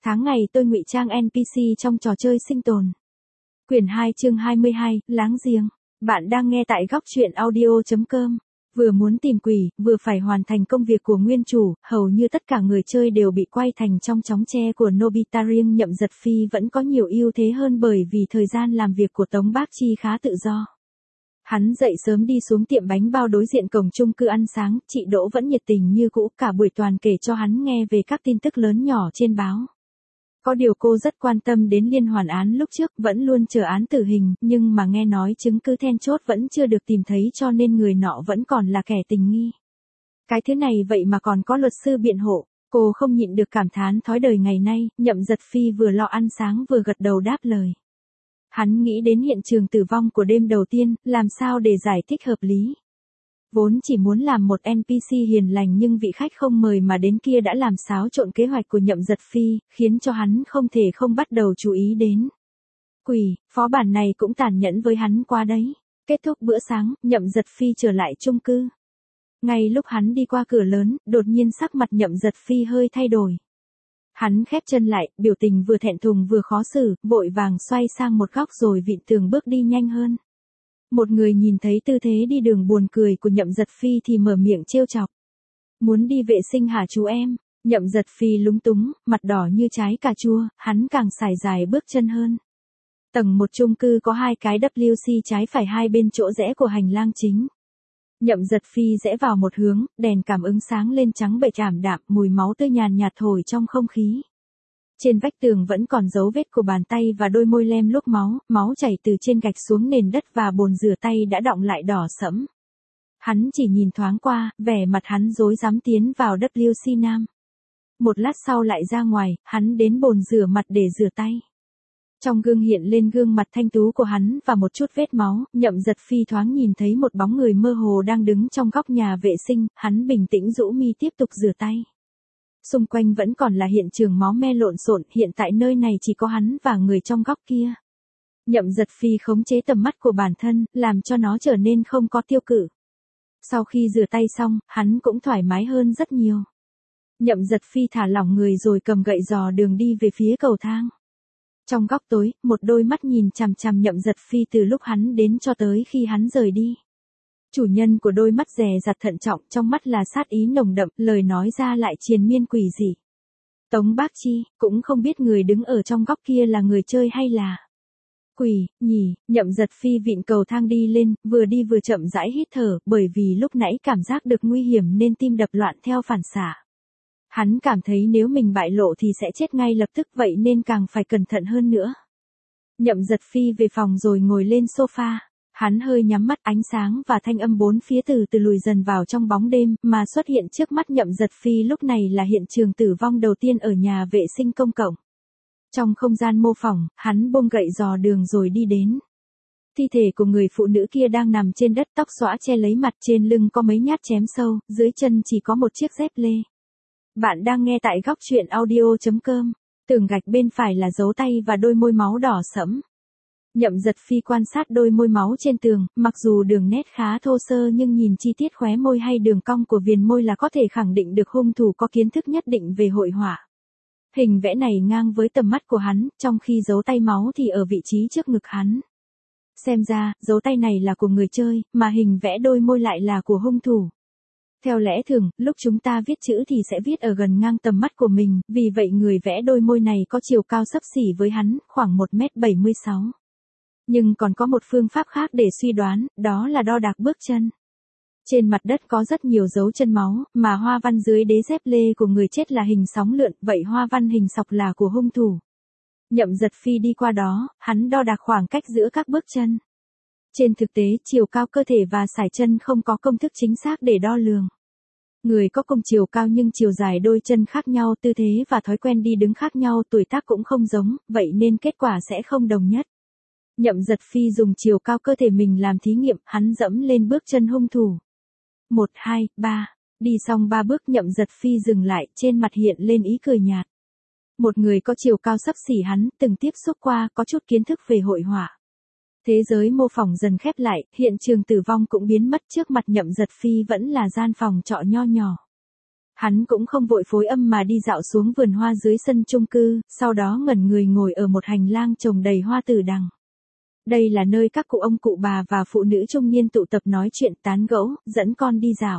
Tháng ngày tôi ngụy trang NPC trong trò chơi sinh tồn. Quyển 2 chương 22, láng giềng. Bạn đang nghe tại góc truyện audio.com. Vừa muốn tìm quỷ, vừa phải hoàn thành công việc của nguyên chủ, hầu như tất cả người chơi đều bị quay thành trong chóng tre của Nobita. Riêng Nhậm Giật Phi vẫn có nhiều ưu thế hơn bởi vì thời gian làm việc của Tống Bác Chi khá tự do. Hắn dậy sớm đi xuống tiệm bánh bao đối diện cổng chung cư ăn sáng, chị Đỗ vẫn nhiệt tình như cũ, cả buổi toàn kể cho hắn nghe về các tin tức lớn nhỏ trên báo. Có điều cô rất quan tâm đến liên hoàn án lúc trước, vẫn luôn chờ án tử hình, nhưng mà nghe nói chứng cứ then chốt vẫn chưa được tìm thấy cho nên người nọ vẫn còn là kẻ tình nghi. Cái thứ này vậy mà còn có luật sư biện hộ, cô không nhịn được cảm thán thói đời ngày nay. Nhậm Giật Phi vừa lo ăn sáng vừa gật đầu đáp lời. Hắn nghĩ đến hiện trường tử vong của đêm đầu tiên, làm sao để giải thích hợp lý. Vốn chỉ muốn làm một NPC hiền lành nhưng vị khách không mời mà đến kia đã làm xáo trộn kế hoạch của Nhậm Giật Phi, khiến cho hắn không thể không bắt đầu chú ý đến. Quỷ, phó bản này cũng tàn nhẫn với hắn quá đấy. Kết thúc bữa sáng, Nhậm Giật Phi trở lại chung cư. Ngay lúc hắn đi qua cửa lớn, đột nhiên sắc mặt Nhậm Giật Phi hơi thay đổi. Hắn khép chân lại, biểu tình vừa thẹn thùng vừa khó xử, vội vàng xoay sang một góc rồi vịn tường bước đi nhanh hơn. Một người nhìn thấy tư thế đi đường buồn cười của Nhậm Giật Phi thì mở miệng trêu chọc. Muốn đi vệ sinh hả chú em? Nhậm Giật Phi lúng túng, mặt đỏ như trái cà chua, hắn càng sải dài bước chân hơn. Tầng một chung cư có hai cái WC trái phải hai bên chỗ rẽ của hành lang chính. Nhậm Giật Phi rẽ vào một hướng, đèn cảm ứng sáng lên trắng bệch ảm đạm, mùi máu tươi nhàn nhạt thổi trong không khí. Trên vách tường vẫn còn dấu vết của bàn tay và đôi môi lem luốc máu, máu chảy từ trên gạch xuống nền đất và bồn rửa tay đã đọng lại đỏ sẫm. Hắn chỉ nhìn thoáng qua, vẻ mặt hắn rối rắm tiến vào WC nam. Một lát sau lại ra ngoài, hắn đến bồn rửa mặt để rửa tay. Trong gương hiện lên gương mặt thanh tú của hắn và một chút vết máu. Nhậm Giật Phi thoáng nhìn thấy một bóng người mơ hồ đang đứng trong góc nhà vệ sinh, hắn bình tĩnh rũ mi tiếp tục rửa tay. Xung quanh vẫn còn là hiện trường máu me lộn xộn, hiện tại nơi này chỉ có hắn và người trong góc kia. Nhậm Giật Phi khống chế tầm mắt của bản thân, làm cho nó trở nên không có tiêu cự. Sau khi rửa tay xong, hắn cũng thoải mái hơn rất nhiều. Nhậm Giật Phi thả lỏng người rồi cầm gậy dò đường đi về phía cầu thang. Trong góc tối, một đôi mắt nhìn chằm chằm Nhậm Giật Phi từ lúc hắn đến cho tới khi hắn rời đi. Chủ nhân của đôi mắt dè dặt thận trọng, trong mắt là sát ý nồng đậm, lời nói ra lại triền miên quỷ dị. Tống Bác Chi, cũng không biết người đứng ở trong góc kia là người chơi hay là quỷ, nhỉ. Nhậm Giật Phi vịn cầu thang đi lên, vừa đi vừa chậm rãi hít thở, bởi vì lúc nãy cảm giác được nguy hiểm nên tim đập loạn theo phản xạ. Hắn cảm thấy nếu mình bại lộ thì sẽ chết ngay lập tức, vậy nên càng phải cẩn thận hơn nữa. Nhậm Giật Phi về phòng rồi ngồi lên sofa. Hắn hơi nhắm mắt, ánh sáng và thanh âm bốn phía từ từ lùi dần vào trong bóng đêm, mà xuất hiện trước mắt Nhậm Giật Phi lúc này là hiện trường tử vong đầu tiên ở nhà vệ sinh công cộng. Trong không gian mô phỏng, hắn buông gậy dò đường rồi đi đến. Thi thể của người phụ nữ kia đang nằm trên đất, tóc xõa che lấy mặt, trên lưng có mấy nhát chém sâu, dưới chân chỉ có một chiếc dép lê. Bạn đang nghe tại góc truyện audio.com. Tường gạch bên phải là dấu tay và đôi môi máu đỏ sẫm. Nhậm Giật Phi quan sát đôi môi máu trên tường, mặc dù đường nét khá thô sơ nhưng nhìn chi tiết khóe môi hay đường cong của viền môi là có thể khẳng định được hung thủ có kiến thức nhất định về hội họa. Hình vẽ này ngang với tầm mắt của hắn, trong khi dấu tay máu thì ở vị trí trước ngực hắn. Xem ra, dấu tay này là của người chơi, mà hình vẽ đôi môi lại là của hung thủ. Theo lẽ thường, lúc chúng ta viết chữ thì sẽ viết ở gần ngang tầm mắt của mình, vì vậy người vẽ đôi môi này có chiều cao xấp xỉ với hắn, khoảng 1m76. Nhưng còn có một phương pháp khác để suy đoán, đó là đo đạc bước chân. Trên mặt đất có rất nhiều dấu chân máu, mà hoa văn dưới đế dép lê của người chết là hình sóng lượn, vậy hoa văn hình sọc là của hung thủ. Nhậm Giật Phi đi qua đó, hắn đo đạc khoảng cách giữa các bước chân. Trên thực tế, chiều cao cơ thể và sải chân không có công thức chính xác để đo lường. Người có cùng chiều cao nhưng chiều dài đôi chân khác nhau, tư thế và thói quen đi đứng khác nhau, tuổi tác cũng không giống, vậy nên kết quả sẽ không đồng nhất. Nhậm Giật Phi dùng chiều cao cơ thể mình làm thí nghiệm, hắn dẫm lên bước chân hung thủ. 1, 2, 3, đi xong 3 bước Nhậm Giật Phi dừng lại, trên mặt hiện lên ý cười nhạt. Một người có chiều cao xấp xỉ hắn, từng tiếp xúc qua, có chút kiến thức về hội họa. Thế giới mô phỏng dần khép lại, hiện trường tử vong cũng biến mất, trước mặt Nhậm Giật Phi vẫn là gian phòng trọ nho nhỏ. Hắn cũng không vội phối âm mà đi dạo xuống vườn hoa dưới sân chung cư, sau đó ngẩn người ngồi ở một hành lang trồng đầy hoa tử đằng. Đây là nơi các cụ ông cụ bà và phụ nữ trung niên tụ tập nói chuyện tán gẫu, dẫn con đi dạo.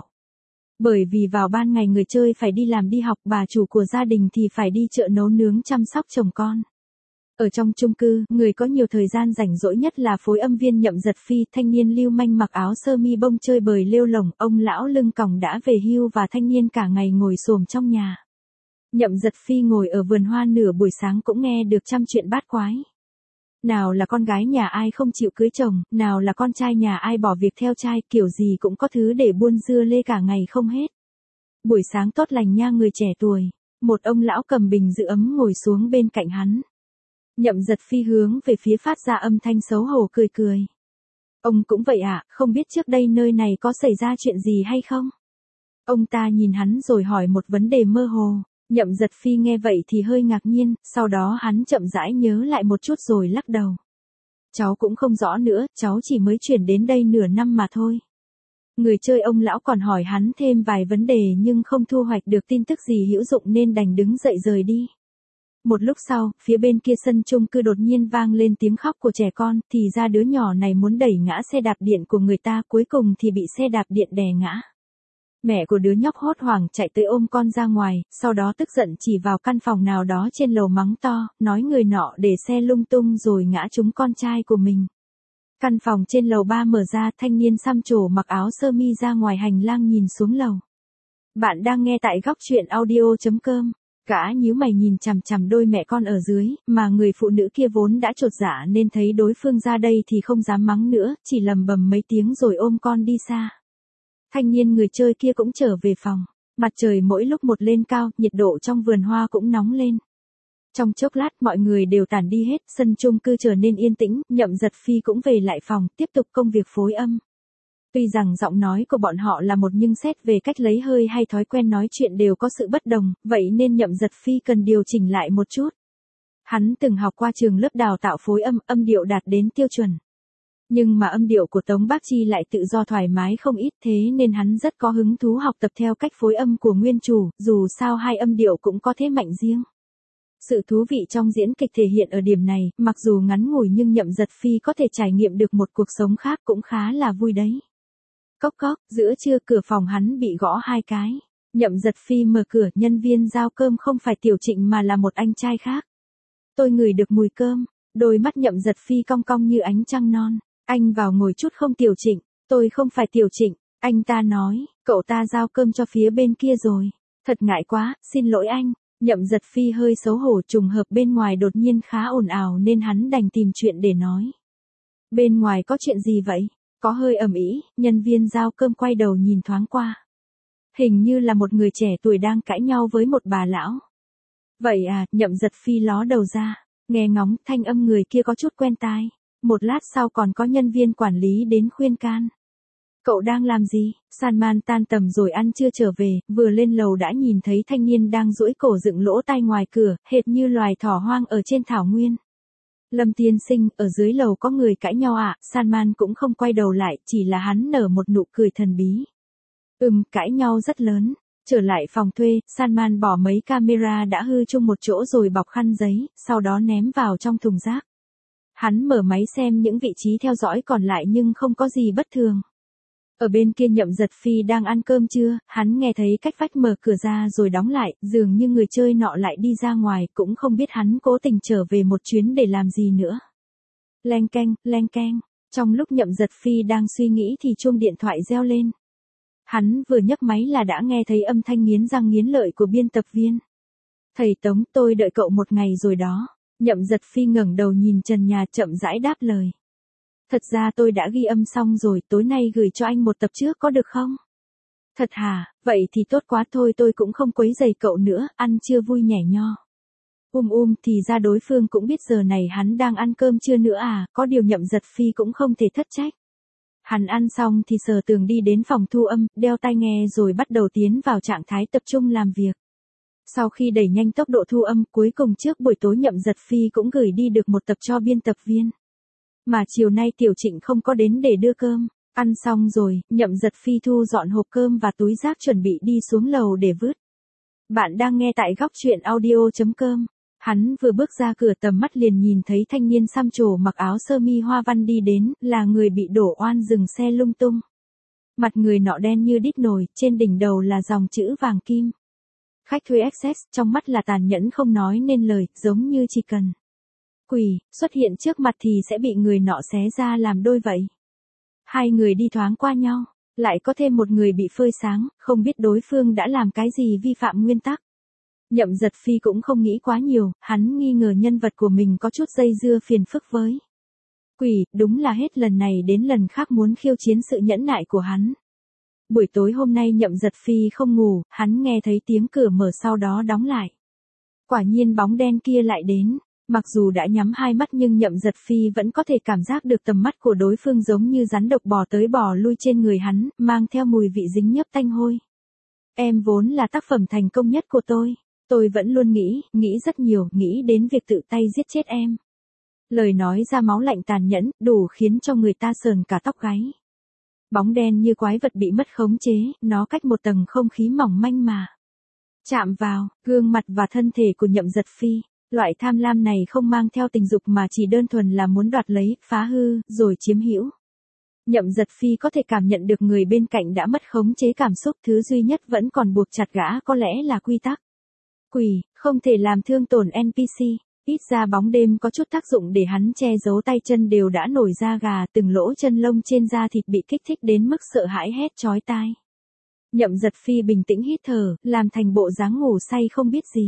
Bởi vì vào ban ngày người chơi phải đi làm đi học, bà chủ của gia đình thì phải đi chợ nấu nướng chăm sóc chồng con. Ở trong chung cư, người có nhiều thời gian rảnh rỗi nhất là phối âm viên Nhậm Giật Phi, thanh niên lưu manh mặc áo sơ mi bông chơi bời lêu lổng, ông lão lưng còng đã về hưu và thanh niên cả ngày ngồi xổm trong nhà. Nhậm Giật Phi ngồi ở vườn hoa nửa buổi sáng cũng nghe được trăm chuyện bát quái. Nào là con gái nhà ai không chịu cưới chồng, nào là con trai nhà ai bỏ việc theo trai, kiểu gì cũng có thứ để buôn dưa lê cả ngày không hết. Buổi sáng tốt lành nha người trẻ tuổi, một ông lão cầm bình giữ ấm ngồi xuống bên cạnh hắn. Nhậm Giật Phi hướng về phía phát ra âm thanh xấu hổ cười cười. Ông cũng vậy ạ, không biết trước đây nơi này có xảy ra chuyện gì hay không? Ông ta nhìn hắn rồi hỏi một vấn đề mơ hồ. Nhậm Giật Phi nghe vậy thì hơi ngạc nhiên, sau đó hắn chậm rãi nhớ lại một chút rồi lắc đầu. Cháu cũng không rõ nữa, cháu chỉ mới chuyển đến đây nửa năm mà thôi. Người chơi ông lão còn hỏi hắn thêm vài vấn đề nhưng không thu hoạch được tin tức gì hữu dụng nên đành đứng dậy rời đi. Một lúc sau, phía bên kia sân chung cư đột nhiên vang lên tiếng khóc của trẻ con, thì ra đứa nhỏ này muốn đẩy ngã xe đạp điện của người ta, cuối cùng thì bị xe đạp điện đè ngã. Mẹ của đứa nhóc hốt hoảng chạy tới ôm con ra ngoài, sau đó tức giận chỉ vào căn phòng nào đó trên lầu mắng to, nói người nọ để xe lung tung rồi ngã trúng con trai của mình. Căn phòng trên lầu 3 mở ra, thanh niên xăm trổ mặc áo sơ mi ra ngoài hành lang nhìn xuống lầu. Bạn đang nghe tại góc truyện audio.com. Gã nhíu mày nhìn chằm chằm đôi mẹ con ở dưới, mà người phụ nữ kia vốn đã chột dạ nên thấy đối phương ra đây thì không dám mắng nữa, chỉ lầm bầm mấy tiếng rồi ôm con đi xa. Thanh niên người chơi kia cũng trở về phòng. Mặt trời mỗi lúc một lên cao, nhiệt độ trong vườn hoa cũng nóng lên. Trong chốc lát mọi người đều tản đi hết, sân chung cư trở nên yên tĩnh, Nhậm Giật Phi cũng về lại phòng, tiếp tục công việc phối âm. Tuy rằng giọng nói của bọn họ là một nhưng xét về cách lấy hơi hay thói quen nói chuyện đều có sự bất đồng, vậy nên Nhậm Giật Phi cần điều chỉnh lại một chút. Hắn từng học qua trường lớp đào tạo phối âm, âm điệu đạt đến tiêu chuẩn. Nhưng mà âm điệu của Tống Bác Chi lại tự do thoải mái không ít, thế nên hắn rất có hứng thú học tập theo cách phối âm của nguyên chủ, dù sao hai âm điệu cũng có thế mạnh riêng. Sự thú vị trong diễn kịch thể hiện ở điểm này, mặc dù ngắn ngủi nhưng Nhậm Giật Phi có thể trải nghiệm được một cuộc sống khác cũng khá là vui đấy. Cốc cốc, giữa trưa cửa phòng hắn bị gõ 2 cái. Nhậm Giật Phi mở cửa, nhân viên giao cơm không phải Tiểu Trịnh mà là một anh trai khác. Tôi ngửi được mùi cơm, đôi mắt Nhậm Giật Phi cong cong như ánh trăng non. Anh vào ngồi chút không Tiểu Trịnh, tôi không phải Tiểu Trịnh, anh ta nói, cậu ta giao cơm cho phía bên kia rồi. Thật ngại quá, xin lỗi anh. Nhậm Giật Phi hơi xấu hổ, trùng hợp bên ngoài đột nhiên khá ồn ào nên hắn đành tìm chuyện để nói. Bên ngoài có chuyện gì vậy? Có hơi ầm ĩ, nhân viên giao cơm quay đầu nhìn thoáng qua. Hình như là một người trẻ tuổi đang cãi nhau với một bà lão. Vậy à, Nhậm Giật Phi ló đầu ra, nghe ngóng, thanh âm người kia có chút quen tai. Một lát sau còn có nhân viên quản lý đến khuyên can. Cậu đang làm gì? Salman tan tầm rồi ăn trưa trở về, vừa lên lầu đã nhìn thấy thanh niên đang duỗi cổ dựng lỗ tai ngoài cửa, hệt như loài thỏ hoang ở trên thảo nguyên. Lâm tiên sinh, ở dưới lầu có người cãi nhau ạ, Salman cũng không quay đầu lại, chỉ là hắn nở một nụ cười thần bí. Cãi nhau rất lớn. Trở lại phòng thuê, Salman bỏ mấy camera đã hư chung một chỗ rồi bọc khăn giấy, sau đó ném vào trong thùng rác. Hắn mở máy xem những vị trí theo dõi còn lại nhưng không có gì bất thường. Ở bên kia Nhậm Giật Phi đang ăn cơm trưa, hắn nghe thấy cách vách mở cửa ra rồi đóng lại, dường như người chơi nọ lại đi ra ngoài, cũng không biết hắn cố tình trở về một chuyến để làm gì nữa. Leng keng, trong lúc Nhậm Giật Phi đang suy nghĩ thì chuông điện thoại reo lên. Hắn vừa nhấc máy là đã nghe thấy âm thanh nghiến răng nghiến lợi của biên tập viên. Thầy Tống, tôi đợi cậu một ngày rồi đó. Nhậm Giật Phi ngẩng đầu nhìn trần nhà chậm rãi đáp lời. Thật ra tôi đã ghi âm xong rồi, tối nay gửi cho anh một tập trước có được không? Thật hả, vậy thì tốt quá thôi, tôi cũng không quấy rầy cậu nữa, ăn trưa vui nhẻ nho. Thì ra đối phương cũng biết giờ này hắn đang ăn cơm trưa nữa à, có điều Nhậm Giật Phi cũng không thể thất trách. Hắn ăn xong thì sờ tường đi đến phòng thu âm, đeo tai nghe rồi bắt đầu tiến vào trạng thái tập trung làm việc. Sau khi đẩy nhanh tốc độ thu âm, cuối cùng trước buổi tối Nhậm Giật Phi cũng gửi đi được một tập cho biên tập viên. Mà chiều nay Tiểu Trịnh không có đến để đưa cơm. Ăn xong rồi, Nhậm Giật Phi thu dọn hộp cơm và túi rác chuẩn bị đi xuống lầu để vứt. Bạn đang nghe tại góc chuyện audio.com. Hắn vừa bước ra cửa tầm mắt liền nhìn thấy thanh niên xăm trổ mặc áo sơ mi hoa văn đi đến, là người bị đổ oan dừng xe lung tung. Mặt người nọ đen như đít nồi, trên đỉnh đầu là dòng chữ vàng kim. Khách thuê Access, trong mắt là tàn nhẫn không nói nên lời, giống như chỉ cần quỷ xuất hiện trước mặt thì sẽ bị người nọ xé ra làm đôi vậy. Hai người đi thoáng qua nhau, lại có thêm một người bị phơi sáng, không biết đối phương đã làm cái gì vi phạm nguyên tắc. Nhậm Giật Phi cũng không nghĩ quá nhiều, hắn nghi ngờ nhân vật của mình có chút dây dưa phiền phức với quỷ, đúng là hết lần này đến lần khác muốn khiêu chiến sự nhẫn nại của hắn. Buổi tối hôm nay Nhậm Giật Phi không ngủ, hắn nghe thấy tiếng cửa mở sau đó đóng lại. Quả nhiên bóng đen kia lại đến, mặc dù đã nhắm hai mắt nhưng Nhậm Giật Phi vẫn có thể cảm giác được tầm mắt của đối phương giống như rắn độc bò tới bò lui trên người hắn, mang theo mùi vị dính nhớp tanh hôi. Em vốn là tác phẩm thành công nhất của tôi vẫn luôn nghĩ rất nhiều, nghĩ đến việc tự tay giết chết em. Lời nói ra máu lạnh tàn nhẫn, đủ khiến cho người ta sờn cả tóc gáy. Bóng đen như quái vật bị mất khống chế, nó cách một tầng không khí mỏng manh mà chạm vào gương mặt và thân thể của Nhậm Giật Phi. Loại tham lam này không mang theo tình dục mà chỉ đơn thuần là muốn đoạt lấy, phá hư, rồi chiếm hữu. Nhậm Giật Phi có thể cảm nhận được người bên cạnh đã mất khống chế cảm xúc, thứ duy nhất vẫn còn buộc chặt gã có lẽ là quy tắc. Quỷ, không thể làm thương tổn NPC. Ít ra bóng đêm có chút tác dụng để hắn che giấu tay chân đều đã nổi da gà, từng lỗ chân lông trên da thịt bị kích thích đến mức sợ hãi hét chói tai. Nhậm Giật Phi bình tĩnh hít thở, làm thành bộ dáng ngủ say không biết gì.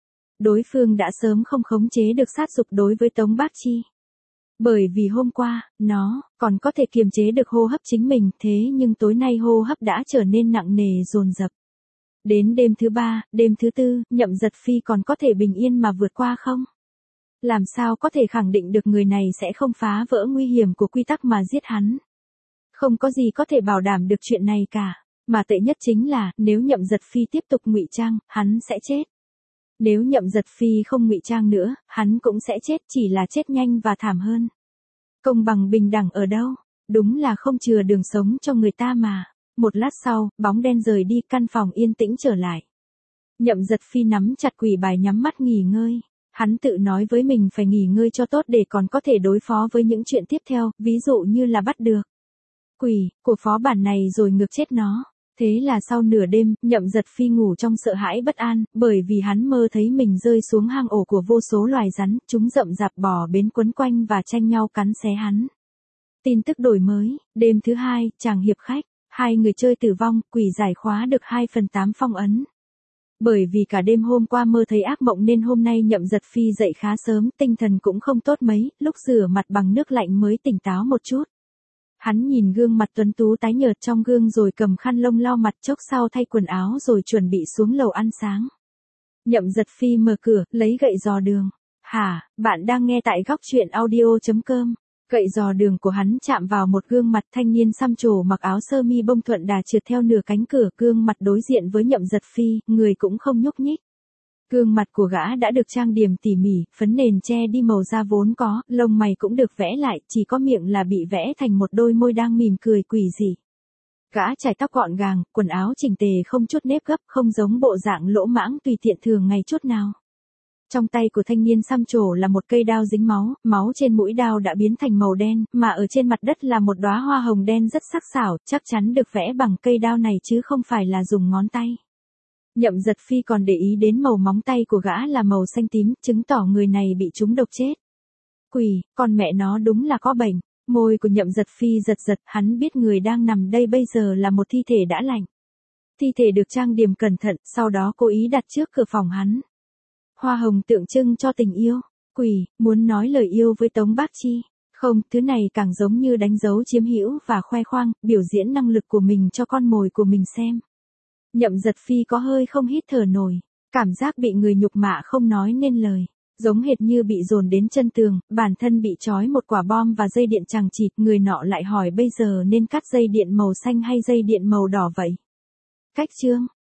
Đối phương đã sớm không khống chế được sát dục đối với Tống Bác Chi. Bởi vì hôm qua, nó còn có thể kiềm chế được hô hấp chính mình, thế nhưng tối nay hô hấp đã trở nên nặng nề dồn dập. Đến đêm thứ 3, đêm thứ 4, Nhậm Giật Phi còn có thể bình yên mà vượt qua không? Làm sao có thể khẳng định được người này sẽ không phá vỡ nguy hiểm của quy tắc mà giết hắn? Không có gì có thể bảo đảm được chuyện này cả, mà tệ nhất chính là, nếu Nhậm Giật Phi tiếp tục ngụy trang, hắn sẽ chết. Nếu Nhậm Giật Phi không ngụy trang nữa, hắn cũng sẽ chết, chỉ là chết nhanh và thảm hơn. Công bằng bình đẳng ở đâu? Đúng là không chừa đường sống cho người ta mà. Một lát sau, bóng đen rời đi, căn phòng yên tĩnh trở lại. Nhậm Giật Phi nắm chặt quỷ bài nhắm mắt nghỉ ngơi. Hắn tự nói với mình phải nghỉ ngơi cho tốt để còn có thể đối phó với những chuyện tiếp theo, ví dụ như là bắt được quỷ của phó bản này rồi ngược chết nó. Thế là sau nửa đêm, Nhậm Giật Phi ngủ trong sợ hãi bất an, bởi vì hắn mơ thấy mình rơi xuống hang ổ của vô số loài rắn, chúng rậm rạp bò bến quấn quanh và tranh nhau cắn xé hắn. Tin tức đổi mới, đêm thứ 2, chàng hiệp khách, 2 người chơi tử vong, quỷ giải khóa được 2/8 phong ấn. Bởi vì cả đêm hôm qua mơ thấy ác mộng nên hôm nay Nhậm Giật Phi dậy khá sớm, tinh thần cũng không tốt mấy, lúc rửa mặt bằng nước lạnh mới tỉnh táo một chút. Hắn nhìn gương mặt tuấn tú tái nhợt trong gương rồi cầm khăn lông lau mặt, chốc sau thay quần áo rồi chuẩn bị xuống lầu ăn sáng. Nhậm Giật Phi mở cửa, lấy gậy dò đường. Hả, bạn đang nghe tại góc chuyện audio.com. Gậy dò đường của hắn chạm vào một gương mặt thanh niên xăm trổ mặc áo sơ mi bông thuận đà trượt theo nửa cánh cửa, gương mặt đối diện với Nhậm Giật Phi, người cũng không nhúc nhích. Gương mặt của gã đã được trang điểm tỉ mỉ, phấn nền che đi màu da vốn có, lông mày cũng được vẽ lại, chỉ có miệng là bị vẽ thành một đôi môi đang mỉm cười quỷ dị. Gã chải tóc gọn gàng, quần áo chỉnh tề không chút nếp gấp, không giống bộ dạng lỗ mãng tùy tiện thường ngày chút nào. Trong tay của thanh niên xăm trổ là một cây đao dính máu, máu trên mũi đao đã biến thành màu đen, mà ở trên mặt đất là một đóa hoa hồng đen rất sắc sảo, chắc chắn được vẽ bằng cây đao này chứ không phải là dùng ngón tay. Nhậm Giật Phi còn để ý đến màu móng tay của gã là màu xanh tím, chứng tỏ người này bị trúng độc chết. Quỷ, con mẹ nó đúng là có bệnh. Môi của Nhậm Giật Phi giật giật, hắn biết người đang nằm đây bây giờ là một thi thể đã lạnh. Thi thể được trang điểm cẩn thận, sau đó cố ý đặt trước cửa phòng hắn. Hoa hồng tượng trưng cho tình yêu. Quỷ, muốn nói lời yêu với Tống Bác Chi. Không, thứ này càng giống như đánh dấu chiếm hữu và khoe khoang, biểu diễn năng lực của mình cho con mồi của mình xem. Nhậm Giật Phi có hơi không hít thở nổi, cảm giác bị người nhục mạ không nói nên lời, giống hệt như bị dồn đến chân tường, bản thân bị trói một quả bom và dây điện chằng chịt, người nọ lại hỏi bây giờ nên cắt dây điện màu xanh hay dây điện màu đỏ vậy? Cách chương